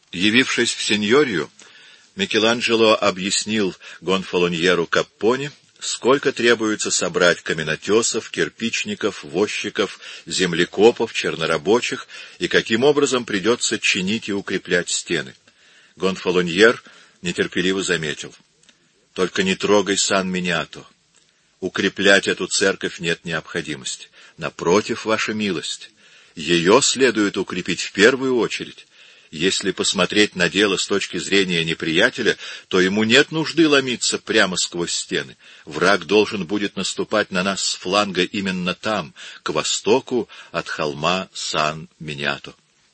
Явившись в Синьорию, Микеланджело объяснил Гонфалоньеру Каппоне, сколько требуется собрать каменотесов, кирпичников, возчиков, землекопов, чернорабочих и каким образом придется чинить и укреплять стены. Гонфалоньер нетерпеливо заметил: «Только не трогай Сан-Миньято. Укреплять эту церковь нет необходимости. Напротив, ваша милость, ее следует укрепить в первую очередь. Если посмотреть на дело с точки зрения неприятеля, то ему нет нужды ломиться прямо сквозь стены. Враг должен будет наступать на нас с фланга именно там, к востоку от холма Сан-Миньято».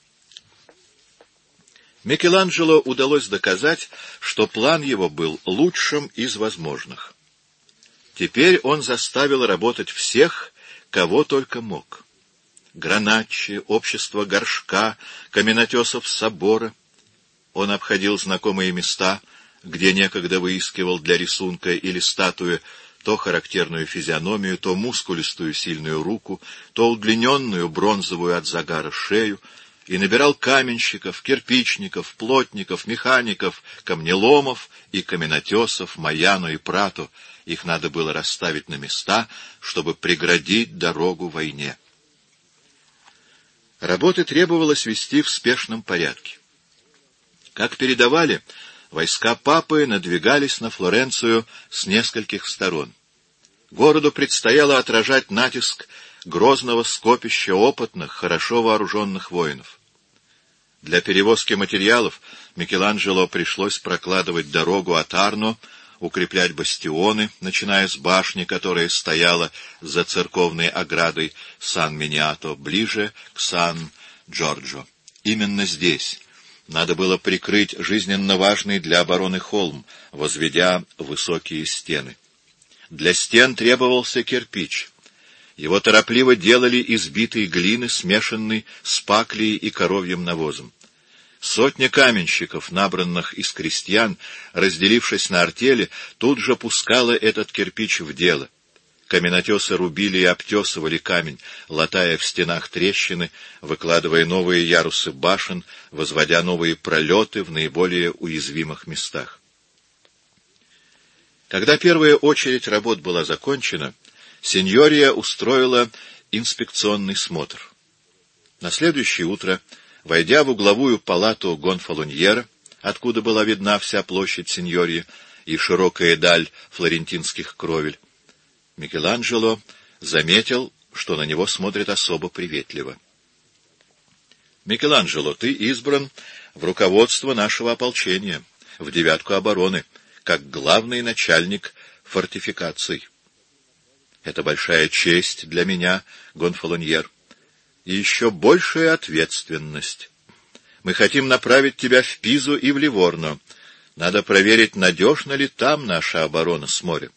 Микеланджело удалось доказать, что план его был лучшим из возможных. Теперь он заставил работать всех, кого только мог. Граначчи, общество Горшка, каменотесов собора. Он обходил знакомые места, где некогда выискивал для рисунка или статуи то характерную физиономию, то мускулистую сильную руку, то удлиненную бронзовую от загара шею, и набирал каменщиков, кирпичников, плотников, механиков, камнеломов и каменотесов Майяно и Прато. Их надо было расставить на места, чтобы преградить дорогу войне. Работы требовалось вести в спешном порядке. Как передавали, войска папы надвигались на Флоренцию с нескольких сторон. Городу предстояло отражать натиск грозного скопища опытных, хорошо вооруженных воинов. Для перевозки материалов Микеланджело пришлось прокладывать дорогу от Арно, укреплять бастионы, начиная с башни, которая стояла за церковной оградой Сан-Миньято, ближе к Сан-Джорджо. Именно здесь надо было прикрыть жизненно важный для обороны холм, возведя высокие стены. Для стен требовался кирпич. Его торопливо делали из битой глины, смешанной с паклей и коровьим навозом. Сотня каменщиков, набранных из крестьян, разделившись на артели, тут же пускала этот кирпич в дело. Каменотесы рубили и обтесывали камень, латая в стенах трещины, выкладывая новые ярусы башен, возводя новые пролеты в наиболее уязвимых местах. Когда первая очередь работ была закончена, Синьория устроила инспекционный смотр. На следующее утро, войдя в угловую палату Гонфалоньера, откуда была видна вся площадь Синьории и широкая даль флорентинских кровель, Микеланджело заметил, что на него смотрят особо приветливо. «Микеланджело, ты избран в руководство нашего ополчения, в девятку обороны, как главный начальник фортификаций. Это большая честь для меня, Гонфалоньер, и еще большая ответственность. Мы хотим направить тебя в Пизу и в Ливорно. Надо проверить, надежна ли там наша оборона с моря».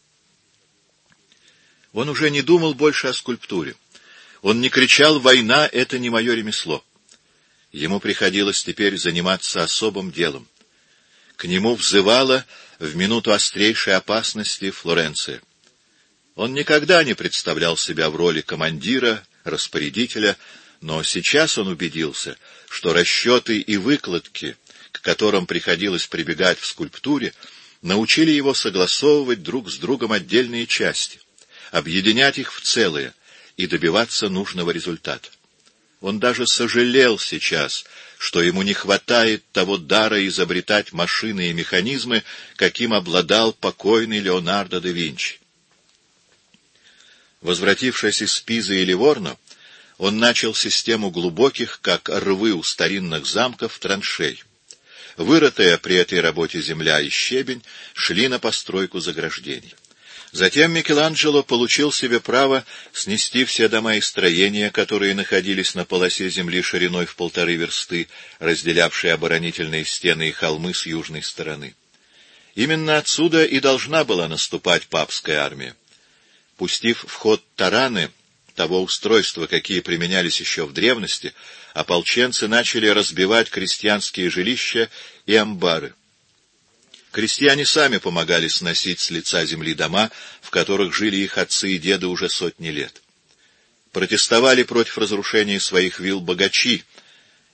Он уже не думал больше о скульптуре. Он не кричал: «Война — это не мое ремесло». Ему приходилось теперь заниматься особым делом. К нему взывала в минуту острейшей опасности Флоренция. Он никогда не представлял себя в роли командира, распорядителя, но сейчас он убедился, что расчеты и выкладки, к которым приходилось прибегать в скульптуре, научили его согласовывать друг с другом отдельные части, объединять их в целое и добиваться нужного результата. Он даже сожалел сейчас, что ему не хватает того дара изобретать машины и механизмы, каким обладал покойный Леонардо да Винчи. Возвратившись из Пизы и Ливорно, он начал систему глубоких, как рвы у старинных замков, траншей. Вырытая при этой работе земля и щебень шли на постройку заграждений. Затем Микеланджело получил себе право снести все дома и строения, которые находились на полосе земли шириной в 1,5 версты, разделявшей оборонительные стены и холмы с южной стороны. Именно отсюда и должна была наступать папская армия. Пустив в ход тараны того устройства, какие применялись еще в древности, ополченцы начали разбивать крестьянские жилища и амбары. Крестьяне сами помогали сносить с лица земли дома, в которых жили их отцы и деды уже сотни лет. Протестовали против разрушения своих вилл богачи,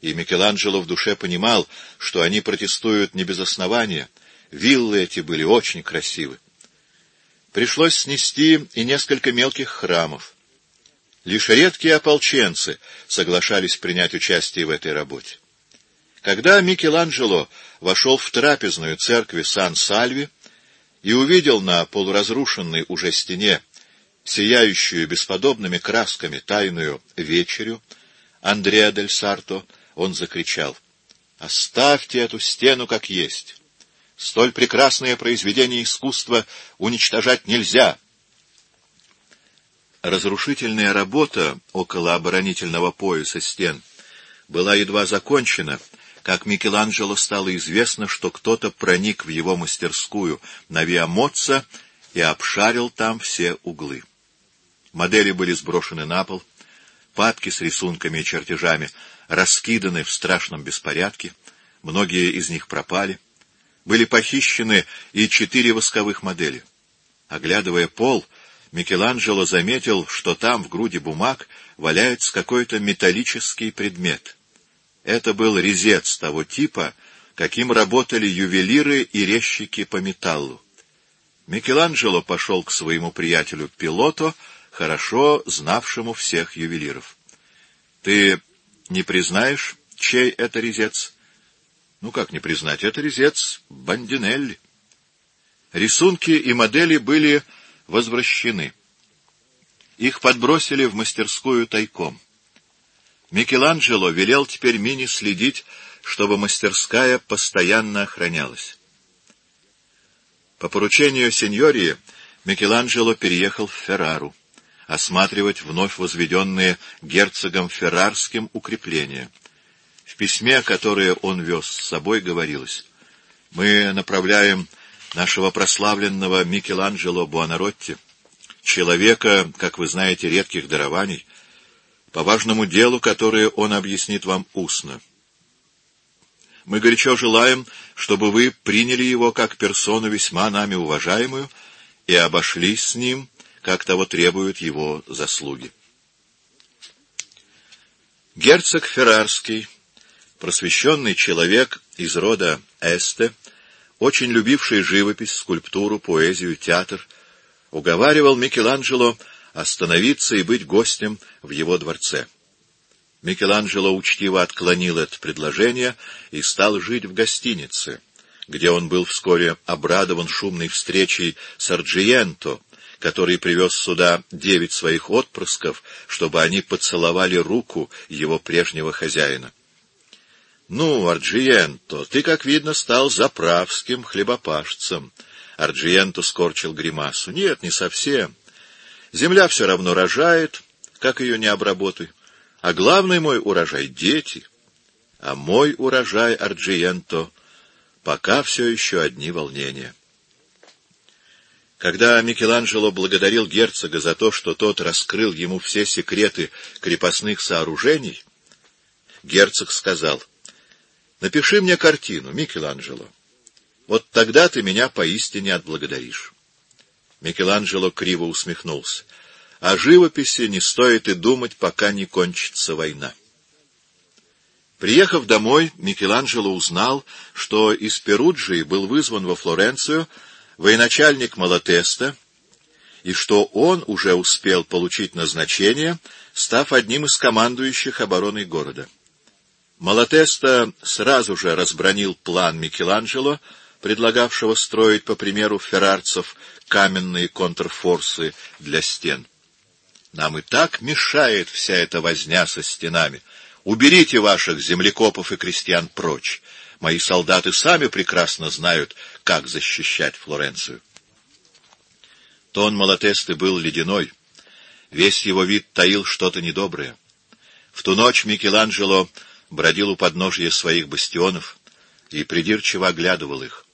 и Микеланджело в душе понимал, что они протестуют не без основания. Виллы эти были очень красивы. Пришлось снести и несколько мелких храмов. Лишь редкие ополченцы соглашались принять участие в этой работе. Когда Микеланджело вошел в трапезную церкви Сан-Сальви и увидел на полуразрушенной уже стене сияющую бесподобными красками тайную вечерю Андреа дель Сарто, он закричал: «Оставьте эту стену как есть! Столь прекрасное произведение искусства уничтожать нельзя!» Разрушительная работа около оборонительного пояса стен была едва закончена, как Микеланджело стало известно, что кто-то проник в его мастерскую на Виа Моцца и обшарил там все углы. Модели были сброшены на пол, папки с рисунками и чертежами раскиданы в страшном беспорядке, многие из них пропали. Были похищены и 4 восковых модели. Оглядывая пол, Микеланджело заметил, что там в груди бумаг валяется какой-то металлический предмет. Это был резец того типа, каким работали ювелиры и резчики по металлу. Микеланджело пошел к своему приятелю Пилото, хорошо знавшему всех ювелиров. — Ты не признаешь, чей это резец? — Ну, как не признать? Это резец Бандинелли. Рисунки и модели были возвращены. Их подбросили в мастерскую тайком. Микеланджело велел теперь Мине следить, чтобы мастерская постоянно охранялась. По поручению сеньории Микеланджело переехал в Феррару осматривать вновь возведенные герцогом Феррарским укрепления. В письме, которое он вез с собой, говорилось: «Мы направляем нашего прославленного Микеланджело Буонаротти, человека, как вы знаете, редких дарований, по важному делу, которое он объяснит вам устно. Мы горячо желаем, чтобы вы приняли его как персону весьма нами уважаемую и обошлись с ним, как того требуют его заслуги». Герцог Феррарский, просвещенный человек из рода Эсте, очень любивший живопись, скульптуру, поэзию, театр, уговаривал Микеланджело остановиться и быть гостем в его дворце. Микеланджело учтиво отклонил это предложение и стал жить в гостинице, где он был вскоре обрадован шумной встречей с Арджиенто, который привез сюда 9 своих отпрысков, чтобы они поцеловали руку его прежнего хозяина. — Ну, Арджиенто, ты, как видно, стал заправским хлебопашцем. Арджиенто скорчил гримасу. — Нет, не совсем. Земля все равно рожает, как ее не обработай. А главный мой урожай — дети. А мой урожай, Арджиенто, пока все еще одни волнения. Когда Микеланджело благодарил герцога за то, что тот раскрыл ему все секреты крепостных сооружений, герцог сказал: «Напиши мне картину, Микеланджело. Вот тогда ты меня поистине отблагодаришь». Микеланджело криво усмехнулся. «О живописи не стоит и думать, пока не кончится война». Приехав домой, Микеланджело узнал, что из Перуджии был вызван во Флоренцию военачальник Малатеста, и что он уже успел получить назначение, став одним из командующих обороной города. Малатеста сразу же разбранил план Микеланджело, предлагавшего строить, по примеру феррарцев, каменные контрфорсы для стен. «Нам и так мешает вся эта возня со стенами. Уберите ваших землекопов и крестьян прочь. Мои солдаты сами прекрасно знают, как защищать Флоренцию». Тон Малатесты был ледяной. Весь его вид таил что-то недоброе. В ту ночь Микеланджело бродил у подножия своих бастионов и придирчиво оглядывал их.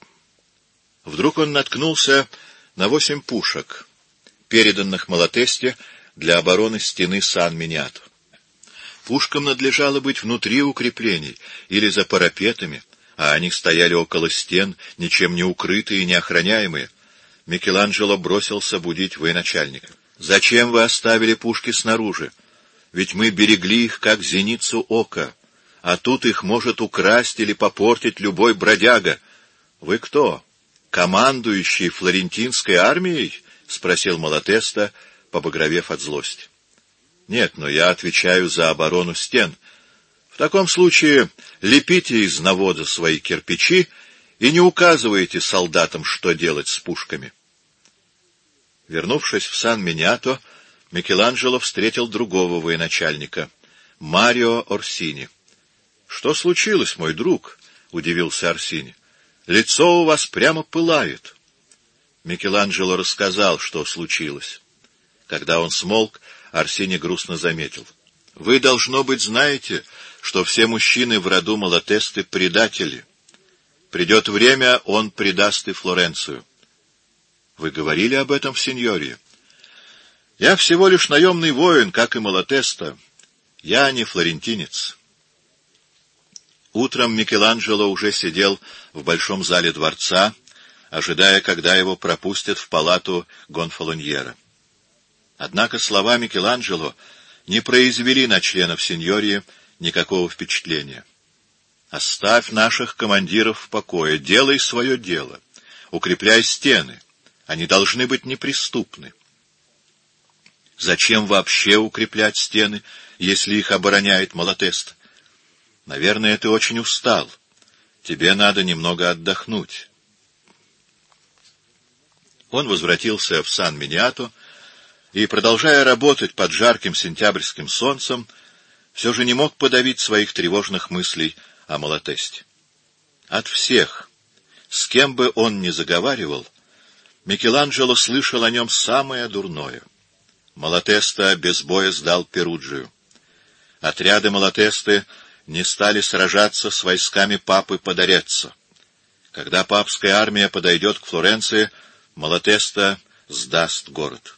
Вдруг он наткнулся на 8 пушек, переданных Малатесте для обороны стены Сан-Миниато. Пушкам надлежало быть внутри укреплений или за парапетами, а они стояли около стен, ничем не укрытые и не охраняемые. Микеланджело бросился будить военачальника. «Зачем вы оставили пушки снаружи? Ведь мы берегли их, как зеницу ока. а тут их может украсть или попортить любой бродяга. Вы кто? Командующий флорентинской армией? — спросил Малатеста, побагровев от злости. — Нет, но я отвечаю за оборону стен. В таком случае лепите из навоза свои кирпичи и не указывайте солдатам, что делать с пушками. Вернувшись в Сан-Миньято, Микеланджело встретил другого военачальника, Марио Орсини. — Что случилось, мой друг? — удивился Орсини. — Лицо у вас прямо пылает. Микеланджело рассказал, что случилось. Когда он смолк, Орсини грустно заметил: — Вы, должно быть, знаете, что все мужчины в роду Малатесты — предатели. Придет время, он предаст и Флоренцию. — Вы говорили об этом в синьории? — Я всего лишь наемный воин, как и Малатеста. Я не флорентинец. Утром Микеланджело уже сидел в большом зале дворца, ожидая, когда его пропустят в палату Гонфалоньера. Однако слова Микеланджело не произвели на членов синьории никакого впечатления. «Оставь наших командиров в покое, делай свое дело, укрепляй стены, они должны быть неприступны». Зачем вообще укреплять стены, если их обороняет Малатеста? Наверное, ты очень устал. Тебе надо немного отдохнуть. Он возвратился в Сан-Миньято и, продолжая работать под жарким сентябрьским солнцем, все же не мог подавить своих тревожных мыслей о Малатесте. От всех, с кем бы он ни заговаривал, Микеланджело слышал о нем самое дурное. Малатеста без боя сдал Перуджию. Отряды Малатесты не стали сражаться с войсками папы под Ореццо. Когда папская армия подойдет к Флоренции, Малатеста сдаст город.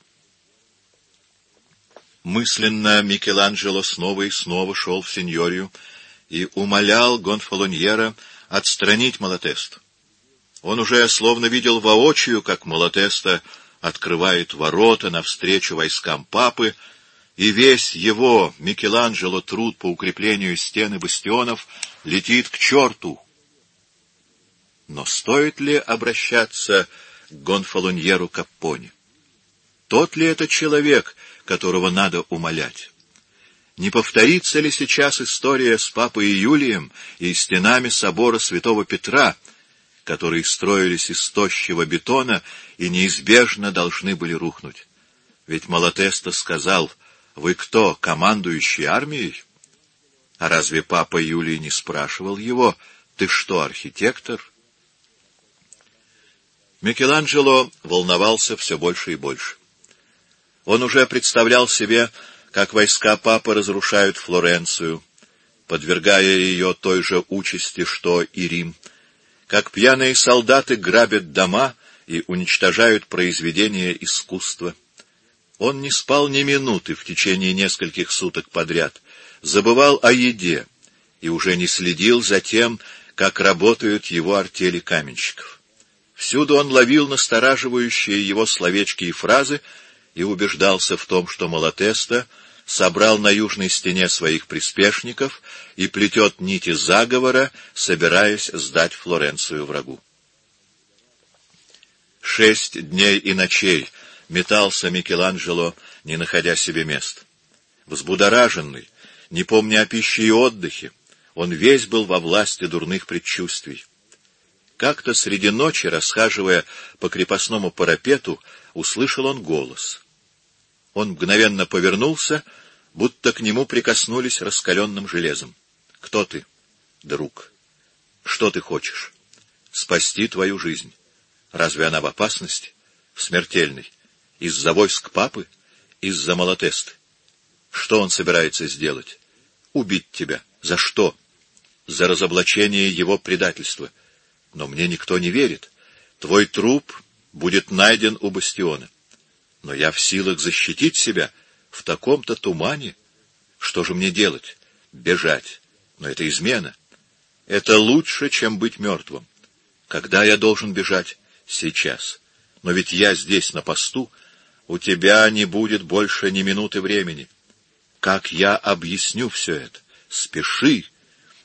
Мысленно Микеланджело снова и снова шел в синьорию и умолял Гонфалоньера отстранить Малатесту. Он уже словно видел воочию, как Малатеста открывает ворота навстречу войскам папы, и весь его, Микеланджело, труд по укреплению стен и бастионов летит к черту. Но стоит ли обращаться к Гонфалоньеру Каппоне? Тот ли это человек, которого надо умолять? Не повторится ли сейчас история с папой Юлием и стенами собора святого Петра, которые строились из тощего бетона и неизбежно должны были рухнуть? Ведь Малатеста сказал: «Вы кто, командующий армией?» А разве папа Юлий не спрашивал его: «Ты что, архитектор?» Микеланджело волновался все больше и больше. Он уже представлял себе, как войска папы разрушают Флоренцию, подвергая ее той же участи, что и Рим, как пьяные солдаты грабят дома и уничтожают произведения искусства. Он не спал ни минуты в течение нескольких суток подряд, забывал о еде и уже не следил за тем, как работают его артели каменщиков. Всюду он ловил настораживающие его словечки и фразы и убеждался в том, что Малатеста собрал на южной стене своих приспешников и плетет нити заговора, собираясь сдать Флоренцию врагу. 6 дней и ночей метался Микеланджело, не находя себе места. Взбудораженный, не помня о пище и отдыхе, он весь был во власти дурных предчувствий. Как-то среди ночи, расхаживая по крепостному парапету, услышал он голос. Он мгновенно повернулся, будто к нему прикоснулись раскаленным железом. — Кто ты? — Друг. — Что ты хочешь? — Спасти твою жизнь. Разве она в опасности? — В смертельной. Из-за войск папы? Из-за Малатесты. Что он собирается сделать? — Убить тебя. За что? — За разоблачение его предательства. Но мне никто не верит. Твой труп будет найден у бастиона. Но я в силах защитить себя в таком-то тумане. Что же мне делать? Бежать. Но это измена. Это лучше, чем быть мертвым. Когда я должен бежать? Сейчас. Но ведь я здесь на посту. У тебя не будет больше ни минуты времени. Как я объясню все это? Спеши.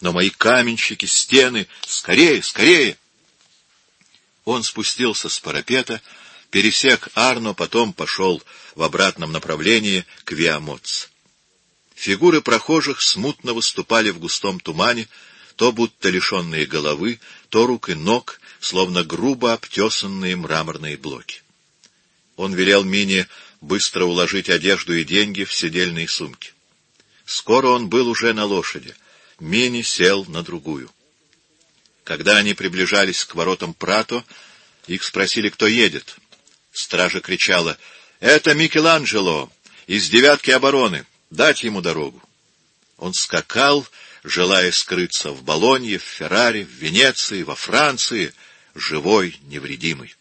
Но мои каменщики, стены, скорее, скорее!» Он спустился с парапета, пересек Арно, потом пошел в обратном направлении к Виа-Моццо. Фигуры прохожих смутно выступали в густом тумане, то будто лишенные головы, то рук и ног, словно грубо обтесанные мраморные блоки. Он велел Мине быстро уложить одежду и деньги в седельные сумки. Скоро он был уже на лошади. Мини сел на другую. Когда они приближались к воротам Прато, их спросили, кто едет. Стража кричала: «Это Микеланджело из 9-ки обороны! Дать ему дорогу!» Он скакал, желая скрыться в Болонье, в Ферраре, в Венеции, во Франции, живой, невредимый.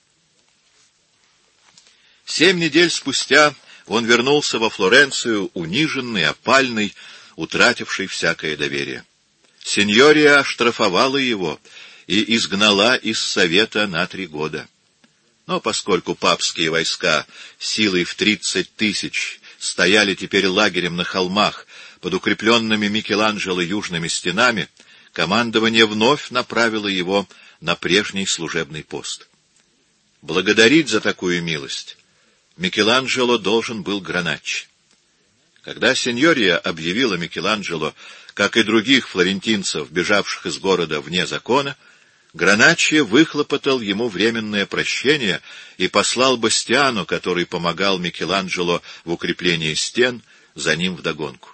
7 недель спустя он вернулся во Флоренцию, униженный, опальный, утративший всякое доверие. Синьория оштрафовала его и изгнала из совета на 3 года. Но поскольку папские войска силой в 30 000 стояли теперь лагерем на холмах под укрепленными Микеланджело южными стенами, командование вновь направило его на прежний служебный пост. Благодарить за такую милость Микеланджело должен был Граначчи. Когда синьория объявила Микеланджело, как и других флорентинцев, бежавших из города вне закона, Граначчи выхлопотал ему временное прощение и послал Бастиану, который помогал Микеланджело в укреплении стен, за ним вдогонку.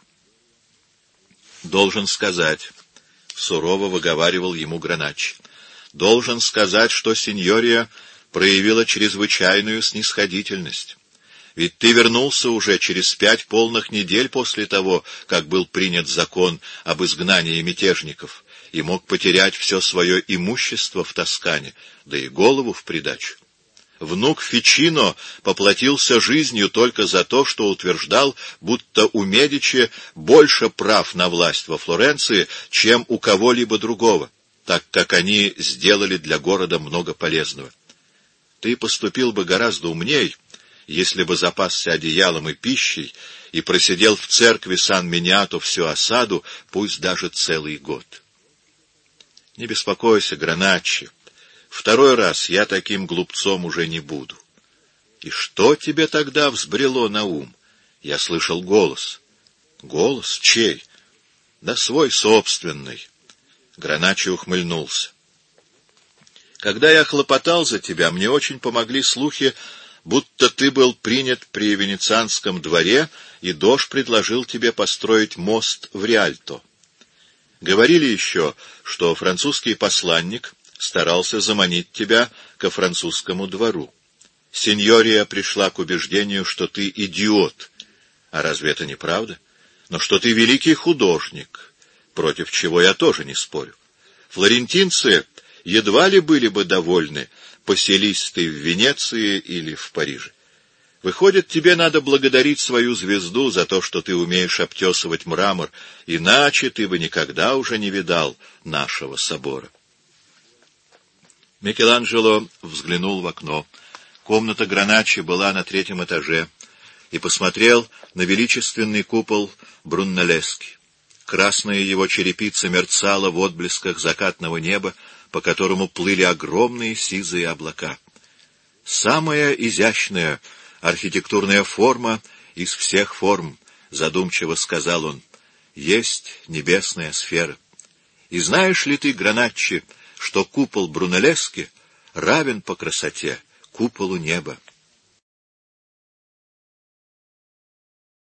«Должен сказать», — сурово выговаривал ему Граначчи, — «должен сказать, что синьория проявила чрезвычайную снисходительность. Ведь ты вернулся уже через 5 полных недель после того, как был принят закон об изгнании мятежников, и мог потерять все свое имущество в Тоскане, да и голову в придачу. Внук Фичино поплатился жизнью только за то, что утверждал, будто у Медичи больше прав на власть во Флоренции, чем у кого-либо другого, так как они сделали для города много полезного. Ты поступил бы гораздо умней, если бы запасся одеялом и пищей и просидел в церкви Сан-Миниато всю осаду, пусть даже целый год. Не беспокойся, Граначчи, 2-й раз я таким глупцом уже не буду. И что тебе тогда взбрело на ум? Я слышал голос. Голос? Чей? Да свой собственный. Граначчи ухмыльнулся. Когда я хлопотал за тебя, мне очень помогли слухи, будто ты был принят при Венецианском дворе, и Дож предложил тебе построить мост в Риальто. Говорили еще, что французский посланник старался заманить тебя ко французскому двору. Синьория пришла к убеждению, что ты идиот. А разве это не правда? Но что ты великий художник, против чего я тоже не спорю. Флорентинцы едва ли были бы довольны, поселись ты в Венеции или в Париже. Выходит, тебе надо благодарить свою звезду за то, что ты умеешь обтесывать мрамор, иначе ты бы никогда уже не видал нашего собора. Микеланджело взглянул в окно. Комната Граначчи была на 3-м этаже, и посмотрел на величественный купол Брунеллески. Красная его черепица мерцала в отблесках закатного неба, по которому плыли огромные сизые облака. Самая изящная архитектурная форма из всех форм, задумчиво сказал он, есть небесная сфера. И знаешь ли ты, Граначчи, что купол Брунеллески равен по красоте куполу неба?